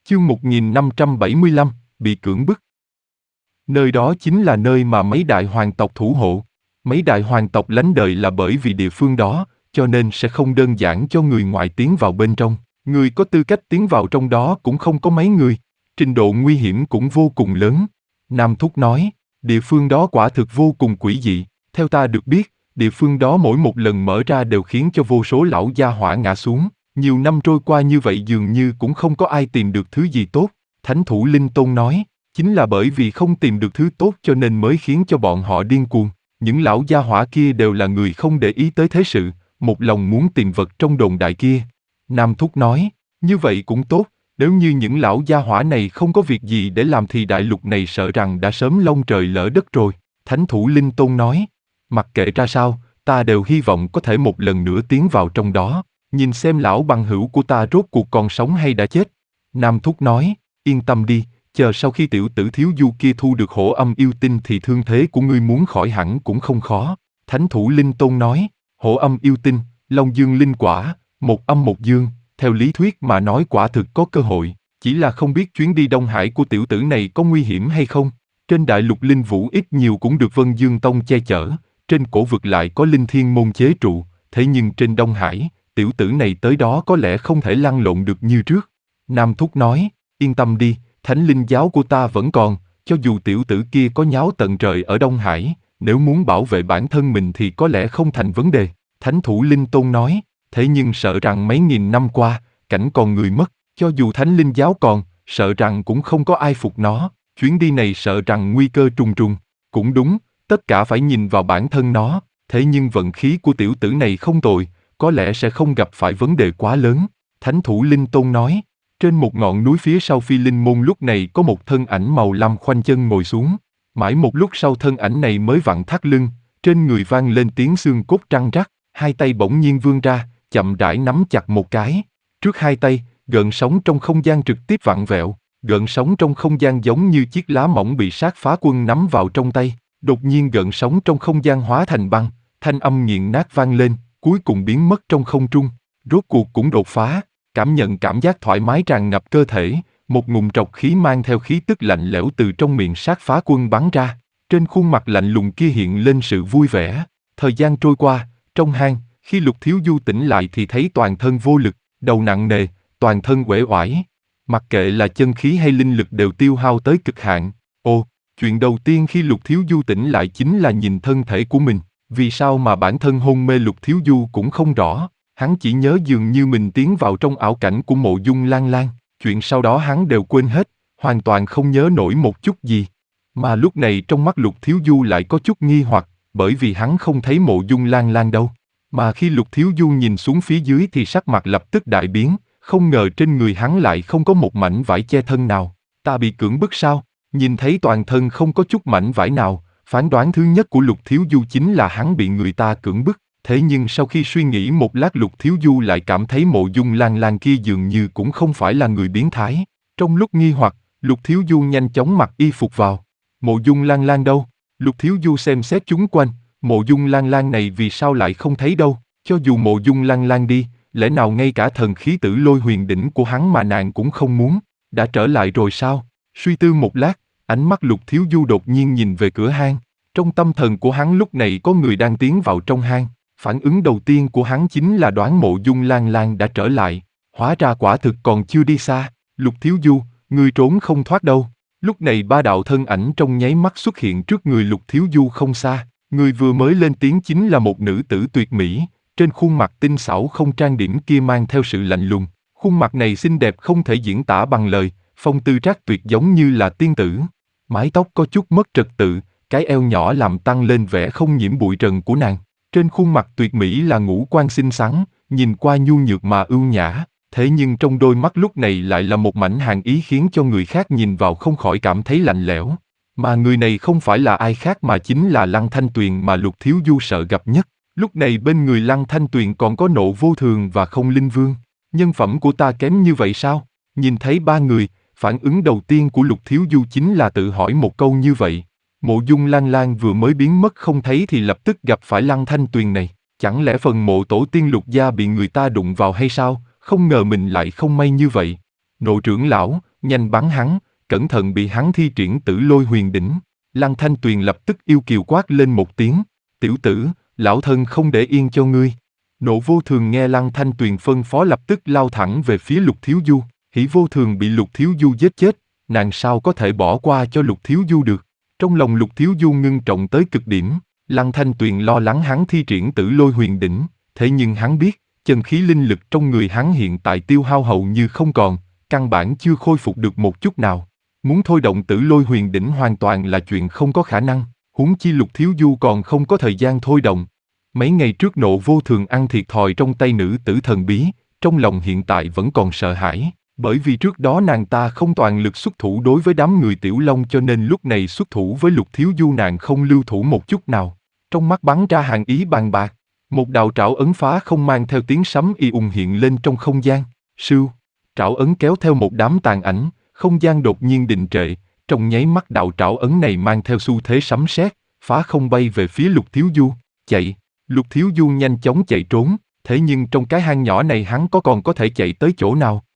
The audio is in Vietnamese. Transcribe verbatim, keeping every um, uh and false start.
Chương một nghìn năm trăm bảy mươi lăm, bị cưỡng bức. Nơi đó chính là nơi mà mấy đại hoàng tộc thủ hộ. Mấy đại hoàng tộc lánh đời là bởi vì địa phương đó, cho nên sẽ không đơn giản cho người ngoài tiến vào bên trong. Người có tư cách tiến vào trong đó cũng không có mấy người. Trình độ nguy hiểm cũng vô cùng lớn. Nam Thúc nói, địa phương đó quả thực vô cùng quỷ dị. Theo ta được biết, địa phương đó mỗi một lần mở ra đều khiến cho vô số lão gia hỏa ngã xuống. Nhiều năm trôi qua như vậy dường như cũng không có ai tìm được thứ gì tốt. Thánh thủ Linh Tôn nói, chính là bởi vì không tìm được thứ tốt cho nên mới khiến cho bọn họ điên cuồng. Những lão gia hỏa kia đều là người không để ý tới thế sự, một lòng muốn tìm vật trong đồn đại kia. Nam Thúc nói, như vậy cũng tốt, nếu như những lão gia hỏa này không có việc gì để làm thì đại lục này sợ rằng đã sớm long trời lỡ đất rồi. Thánh thủ Linh Tôn nói, mặc kệ ra sao, ta đều hy vọng có thể một lần nữa tiến vào trong đó, nhìn xem lão bằng hữu của ta rốt cuộc còn sống hay đã chết. Nam Thúc nói, yên tâm đi, chờ sau khi tiểu tử thiếu du kia thu được hổ âm yêu tinh thì thương thế của ngươi muốn khỏi hẳn cũng không khó. Thánh thủ Linh Tôn nói, hổ âm yêu tinh, long dương linh quả, một âm một dương, theo lý thuyết mà nói quả thực có cơ hội, chỉ là không biết chuyến đi Đông Hải của tiểu tử này có nguy hiểm hay không. Trên đại lục linh vũ ít nhiều cũng được Vân Dương Tông che chở, trên cổ vực lại có linh thiên môn chế trụ, thế nhưng trên Đông Hải, tiểu tử này tới đó có lẽ không thể lăn lộn được như trước. Nam Thúc nói, yên tâm đi, thánh linh giáo của ta vẫn còn, cho dù tiểu tử kia có nháo tận trời ở Đông Hải, nếu muốn bảo vệ bản thân mình thì có lẽ không thành vấn đề. Thánh thủ Linh Tôn nói, thế nhưng sợ rằng mấy nghìn năm qua, cảnh còn người mất, cho dù thánh linh giáo còn, sợ rằng cũng không có ai phục nó, chuyến đi này sợ rằng nguy cơ trùng trùng. Cũng đúng, tất cả phải nhìn vào bản thân nó, thế nhưng vận khí của tiểu tử này không tồi, có lẽ sẽ không gặp phải vấn đề quá lớn. Thánh thủ Linh Tôn nói, trên một ngọn núi phía sau Phi Linh Môn lúc này có một thân ảnh màu lam khoanh chân ngồi xuống. Mãi một lúc sau thân ảnh này mới vặn thắt lưng, trên người vang lên tiếng xương cốt răng rắc, hai tay bỗng nhiên vươn ra, chậm rãi nắm chặt một cái. Trước hai tay, gợn sóng trong không gian trực tiếp vặn vẹo, gợn sóng trong không gian giống như chiếc lá mỏng bị sát phá quân nắm vào trong tay. Đột nhiên gợn sóng trong không gian hóa thành băng, thanh âm nghiền nát vang lên, cuối cùng biến mất trong không trung. Rốt cuộc cũng đột phá, cảm nhận cảm giác thoải mái tràn ngập cơ thể, một ngụm trọc khí mang theo khí tức lạnh lẽo từ trong miệng sát phá quân bắn ra. Trên khuôn mặt lạnh lùng kia hiện lên sự vui vẻ. Thời gian trôi qua, trong hang, khi Lục Thiếu Du tỉnh lại thì thấy toàn thân vô lực, đầu nặng nề, toàn thân uể oải. Mặc kệ là chân khí hay linh lực đều tiêu hao tới cực hạn. Ồ, chuyện đầu tiên khi Lục Thiếu Du tỉnh lại chính là nhìn thân thể của mình. Vì sao mà bản thân hôn mê Lục Thiếu Du cũng không rõ. Hắn chỉ nhớ dường như mình tiến vào trong ảo cảnh của Mộ Dung Lan Lan. Chuyện sau đó hắn đều quên hết, hoàn toàn không nhớ nổi một chút gì. Mà lúc này trong mắt Lục Thiếu Du lại có chút nghi hoặc, bởi vì hắn không thấy Mộ Dung Lan Lan đâu. Mà khi Lục Thiếu Du nhìn xuống phía dưới thì sắc mặt lập tức đại biến, không ngờ trên người hắn lại không có một mảnh vải che thân nào. Ta bị cưỡng bức sao? Nhìn thấy toàn thân không có chút mảnh vải nào, phán đoán thứ nhất của Lục Thiếu Du chính là hắn bị người ta cưỡng bức. Thế nhưng sau khi suy nghĩ một lát Lục Thiếu Du lại cảm thấy Mộ Dung Lan Lan kia dường như cũng không phải là người biến thái. Trong lúc nghi hoặc, Lục Thiếu Du nhanh chóng mặc y phục vào. Mộ Dung Lan Lan đâu? Lục Thiếu Du xem xét chúng quanh, Mộ Dung Lan Lan này vì sao lại không thấy đâu? Cho dù Mộ Dung Lan Lan đi, lẽ nào ngay cả thần khí tử lôi huyền đỉnh của hắn mà nàng cũng không muốn? Đã trở lại rồi sao? Suy tư một lát, ánh mắt Lục Thiếu Du đột nhiên nhìn về cửa hang. Trong tâm thần của hắn lúc này có người đang tiến vào trong hang. Phản ứng đầu tiên của hắn chính là đoán Mộ Dung Lan Lan đã trở lại. Hóa ra quả thực còn chưa đi xa. Lục Thiếu Du, ngươi trốn không thoát đâu. Lúc này ba đạo thân ảnh trong nháy mắt xuất hiện trước người Lục Thiếu Du không xa. Người vừa mới lên tiếng chính là một nữ tử tuyệt mỹ. Trên khuôn mặt tinh xảo không trang điểm kia mang theo sự lạnh lùng. Khuôn mặt này xinh đẹp không thể diễn tả bằng lời, phong tư trác tuyệt giống như là tiên tử. Mái tóc có chút mất trật tự, cái eo nhỏ làm tăng lên vẻ không nhiễm bụi trần của nàng. Trên khuôn mặt tuyệt mỹ là ngũ quan xinh xắn, nhìn qua nhu nhược mà ưu nhã, thế nhưng trong đôi mắt lúc này lại là một mảnh hàn ý khiến cho người khác nhìn vào không khỏi cảm thấy lạnh lẽo. Mà người này không phải là ai khác mà chính là Lăng Thanh Tuyền mà Lục Thiếu Du sợ gặp nhất. Lúc này bên người Lăng Thanh Tuyền còn có Nộ Vô Thường và Không Linh Vương. Nhân phẩm của ta kém như vậy sao? Nhìn thấy ba người, phản ứng đầu tiên của Lục Thiếu Du chính là tự hỏi một câu như vậy. Mộ Dung Lan Lan vừa mới biến mất không thấy thì lập tức gặp phải Lăng Thanh Tuyền này. Chẳng lẽ phần mộ tổ tiên Lục gia bị người ta đụng vào hay sao? Không ngờ mình lại không may như vậy. Nộ trưởng lão, nhanh bắn hắn, cẩn thận bị hắn thi triển tử lôi huyền đỉnh. Lăng Thanh Tuyền lập tức yêu kiều quát lên một tiếng, tiểu tử, lão thân không để yên cho ngươi. Nộ Vô Thường nghe Lăng Thanh Tuyền phân phó lập tức lao thẳng về phía Lục Thiếu Du. Hỉ Vô Thường bị Lục Thiếu Du giết chết, nàng sao có thể bỏ qua cho Lục Thiếu Du được. Trong lòng Lục Thiếu Du ngưng trọng tới cực điểm, Lăng Thanh Tuyền lo lắng hắn thi triển tử lôi huyền đỉnh, thế nhưng hắn biết, chân khí linh lực trong người hắn hiện tại tiêu hao hầu như không còn, căn bản chưa khôi phục được một chút nào. Muốn thôi động tử lôi huyền đỉnh hoàn toàn là chuyện không có khả năng, huống chi Lục Thiếu Du còn không có thời gian thôi động. Mấy ngày trước Nộ Vô Thường ăn thiệt thòi trong tay nữ tử thần bí, trong lòng hiện tại vẫn còn sợ hãi, bởi vì trước đó nàng ta không toàn lực xuất thủ đối với đám người Tiểu Long cho nên lúc này xuất thủ với Lục Thiếu Du nàng không lưu thủ một chút nào. Trong mắt bắn ra hàn ý bàn bạc, một đạo trảo ấn phá không mang theo tiếng sấm y ùng hiện lên trong không gian, sưu, trảo ấn kéo theo một đám tàn ảnh, không gian đột nhiên đình trệ, trong nháy mắt đạo trảo ấn này mang theo xu thế sấm sét, phá không bay về phía Lục Thiếu Du, chạy. Lục Thiếu Du nhanh chóng chạy trốn, thế nhưng trong cái hang nhỏ này hắn có còn có thể chạy tới chỗ nào?